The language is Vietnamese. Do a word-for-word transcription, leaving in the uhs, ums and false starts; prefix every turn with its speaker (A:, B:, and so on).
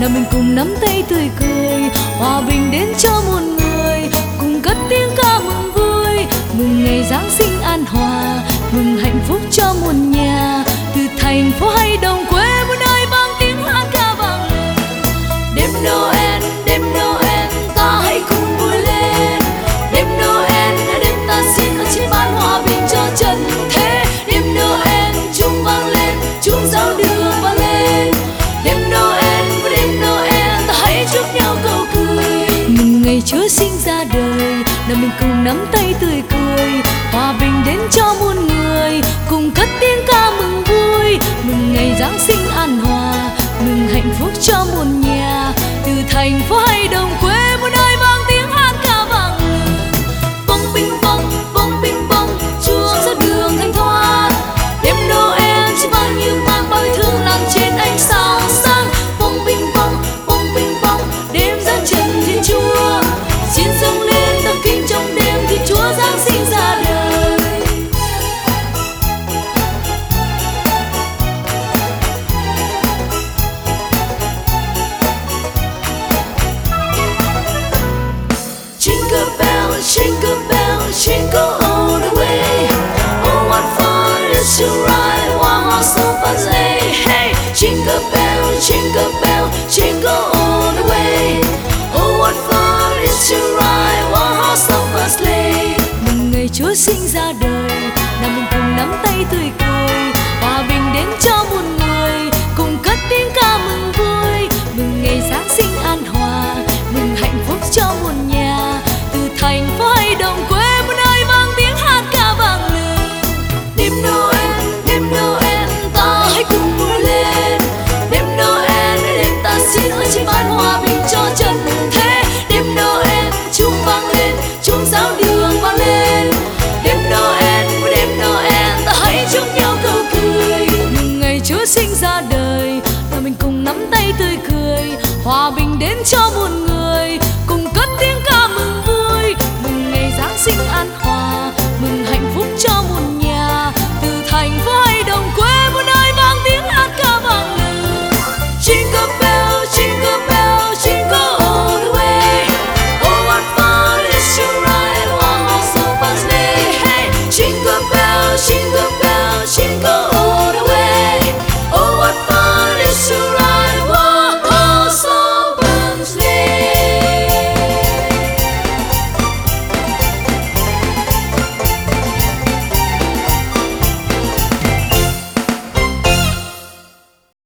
A: nào mình cùng nắm tay tươi cười, hòa bình đến cho muôn người, cùng cất tiếng ca mừng vui, mừng ngày Giáng sinh an hòa, mừng hạnh phúc cho muôn nhà. Từ thành phố hay đồng quê mỗi nơi vang tiếng hát ca vang lên. Đêm Noel, đêm Noel, ta hãy cùng vui lên. Đêm Noel là đêm ta xin ơn trên ban hòa bình cho trần thế. Đêm Noel chuông vang lên, chuông giáo đường vang lên. Đêm Noel, đêm Noel, ta hãy chúc nhau câu cười, mừng ngày Chúa sinh ra đời, nào mình cùng nắm tay tươi cười, hòa bình đến cho muôn người, cùng cất tiếng ca mừng vui, mừng ngày Giáng sinh an hòa, mừng hạnh phúc cho muôn nhà. Từ thành phố hay đồng quê mỗi nơi vang tiếng hát ca vang lên. Bông binh bông, bông binh bông, chuông ra đường thanh thoát. Đêm Noel chỉ vang như mang bao yêu thương làm trên ánh sao sáng. Bông binh bông, bông binh bông, đêm ra trần Thiên Chúa, xin dâng lên tấm kinh trong đêm khi Chúa Giáng sinh ra đời. Jingle bell, jingle bell, jingle all the way. Oh, what fun it is to ride one horse open sleigh. Hey, jingle bell, jingle bell, jingle all the way. Oh, what fun it is to ride one horse open sleigh. Mừng ngày Chúa sinh ra đời, nào mình cùng nắm tay tươi cười, hòa bình đến cho muôn người, cùng cất tiếng ca mừng vui, mừng ngày Giáng sinh an hòa, mừng hạnh phúc cho muôn nhà. Từ thành phố hay đồng quê mỗi nơi vang tiếng hát ca vang lên. Đêm Noel, đêm Noel, ta hãy cùng vui lên. Đêm Noel, đêm ta xin ơn trên ban hòa bình cho trần thế. Đêm Noel, chuông vang lên, chuông giáo đường vang lên. Đêm Noel, đêm Noel, ta hãy chúc nhau câu cười, mừng ngày Chúa sinh ra đời, và mình cùng nắm tay tươi cười, hòa bình đến cho muôn người.